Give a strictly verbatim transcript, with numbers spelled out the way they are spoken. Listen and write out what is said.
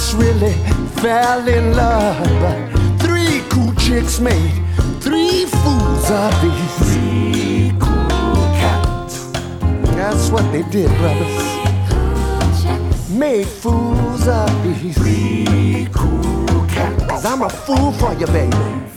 just really fell in love. But three cool chicks made three fools of these three cool cats. That's what they did, brothers. Made fools of these three cool cats. 'Cause I'm a fool for you, baby.